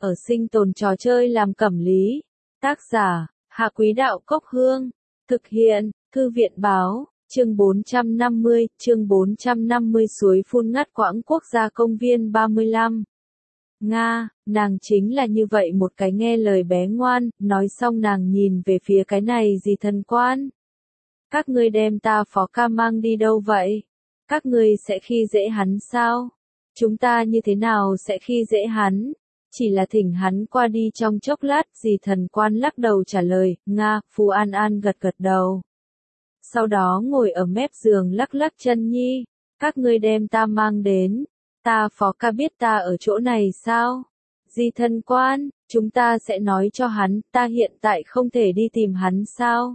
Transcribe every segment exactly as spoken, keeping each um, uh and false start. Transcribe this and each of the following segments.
ở sinh tồn trò chơi làm cẩm lý. Tác giả, Hạ Quý Đạo Cốc Hương. Thực hiện, Thư viện Báo, chương bốn trăm năm mươi, chương bốn trăm năm mươi suối phun ngắt quãng quốc gia công viên ba mươi lăm. Nga, nàng chính là như vậy một cái nghe lời bé ngoan, nói xong nàng nhìn về phía cái này gì thần quan. Các ngươi đem ta Phó ca mang đi đâu vậy? Các ngươi sẽ khi dễ hắn sao? Chúng ta như thế nào sẽ khi dễ hắn? Chỉ là thỉnh hắn qua đi trong chốc lát, dì thần quan lắc đầu trả lời, Nga, Phù An An gật gật đầu. Sau đó ngồi ở mép giường lắc lắc chân nhi, các ngươi đem ta mang đến, ta Phó ca biết ta ở chỗ này sao? Dì thần quan, chúng ta sẽ nói cho hắn, ta hiện tại không thể đi tìm hắn sao?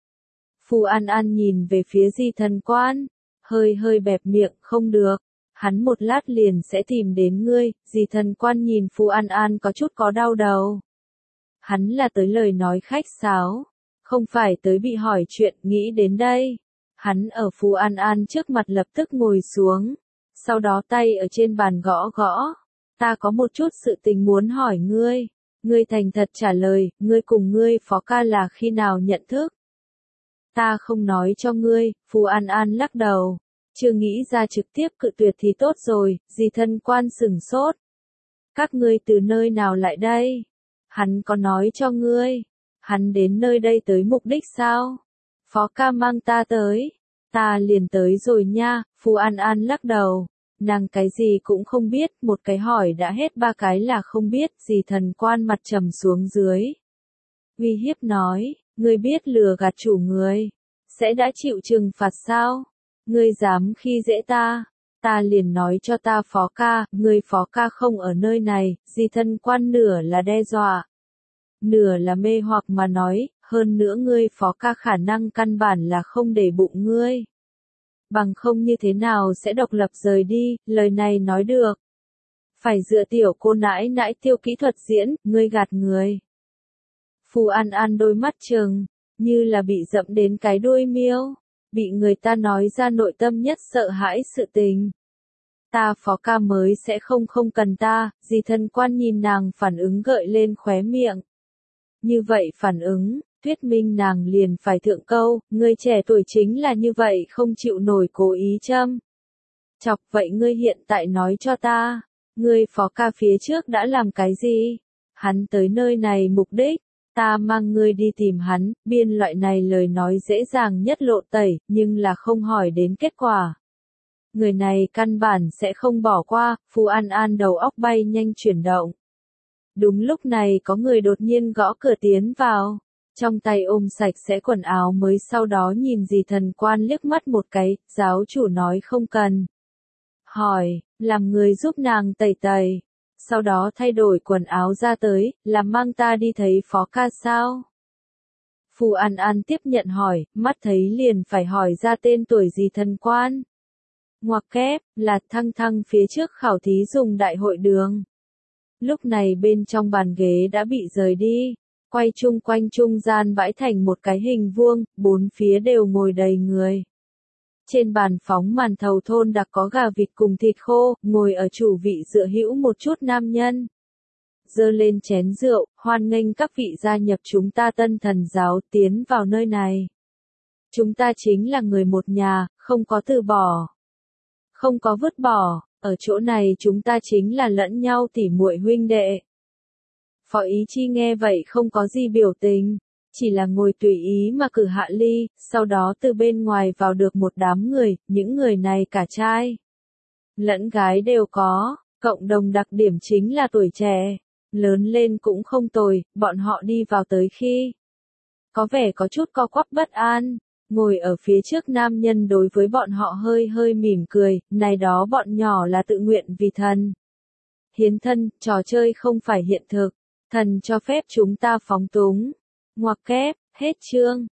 Phù An An nhìn về phía dì thần quan, hơi hơi bẹp miệng, không được. Hắn một lát liền sẽ tìm đến ngươi, dì thần quan nhìn Phù An An có chút có đau đầu. Hắn là tới lời nói khách sáo, không phải tới bị hỏi chuyện, nghĩ đến đây. Hắn ở Phù An An trước mặt lập tức ngồi xuống, sau đó tay ở trên bàn gõ gõ. Ta có một chút sự tình muốn hỏi ngươi, ngươi thành thật trả lời, ngươi cùng ngươi Phó ca là khi nào nhận thức? Ta không nói cho ngươi, Phù An An lắc đầu. Chưa nghĩ ra trực tiếp cự tuyệt thì tốt rồi, dì thân quan sửng sốt. Các ngươi từ nơi nào lại đây? Hắn có nói cho ngươi. Hắn đến nơi đây tới mục đích sao? Phó ca mang ta tới. Ta liền tới rồi nha, Phù An An lắc đầu. Nàng cái gì cũng không biết, một cái hỏi đã hết ba cái là không biết, dì thần quan mặt trầm xuống dưới. Uy hiếp nói, ngươi biết lừa gạt chủ người, sẽ đã chịu trừng phạt sao? Ngươi dám khi dễ ta, ta liền nói cho ta Phó ca, ngươi Phó ca không ở nơi này, dì thân quan nửa là đe dọa, nửa là mê hoặc mà nói, hơn nữa ngươi Phó ca khả năng căn bản là không để bụng ngươi. Bằng không như thế nào sẽ độc lập rời đi, lời này nói được. Phải dựa tiểu cô nãi nãi tiêu kỹ thuật diễn, ngươi gạt người. Phù An An đôi mắt trừng, như là bị dẫm đến cái đuôi miêu. Bị người ta nói ra nội tâm nhất sợ hãi sự tình. Ta Phó ca mới sẽ không không cần ta, dì thần quan nhìn nàng phản ứng gợi lên khóe miệng. Như vậy phản ứng, thuyết minh nàng liền phải thượng câu, người trẻ tuổi chính là như vậy không chịu nổi cố ý châm. Chọc vậy ngươi hiện tại nói cho ta, ngươi Phó ca phía trước đã làm cái gì? Hắn tới nơi này mục đích. Ta mang ngươi đi tìm hắn, biên loại này lời nói dễ dàng nhất lộ tẩy, nhưng là không hỏi đến kết quả. Người này căn bản sẽ không bỏ qua, Phù An An đầu óc bay nhanh chuyển động. Đúng lúc này có người đột nhiên gõ cửa tiến vào, trong tay ôm sạch sẽ quần áo mới sau đó nhìn dì thần quan liếc mắt một cái, giáo chủ nói không cần. Hỏi, làm người giúp nàng tẩy tẩy. Sau đó thay đổi quần áo ra tới, làm mang ta đi thấy Phó ca sao? Phù An An tiếp nhận hỏi, mắt thấy liền phải hỏi ra tên tuổi gì thần quan. Ngoặc kép, là thăng thăng phía trước khảo thí dùng đại hội đường. Lúc này bên trong bàn ghế đã bị rời đi, quay chung quanh trung gian bãi thành một cái hình vuông, bốn phía đều ngồi đầy người. Trên bàn phóng màn thầu thôn đặc có gà vịt cùng thịt khô, ngồi ở chủ vị dựa hữu một chút nam nhân. Dơ lên chén rượu, hoan nghênh các vị gia nhập chúng ta Tân Thần giáo tiến vào nơi này. Chúng ta chính là người một nhà, không có từ bỏ. Không có vứt bỏ, ở chỗ này chúng ta chính là lẫn nhau tỉ muội huynh đệ. Phó Ý Chi nghe vậy không có gì biểu tình. Chỉ là ngồi tùy ý mà cử hạ ly, sau đó từ bên ngoài vào được một đám người, những người này cả trai lẫn gái đều có, cộng đồng đặc điểm chính là tuổi trẻ, lớn lên cũng không tồi, bọn họ đi vào tới khi có vẻ có chút co quắp bất an, ngồi ở phía trước nam nhân đối với bọn họ hơi hơi mỉm cười, này đó bọn nhỏ là tự nguyện vì thần. Hiến thân, trò chơi không phải hiện thực, thần cho phép chúng ta phóng túng. Ngoặc kép, hết chương.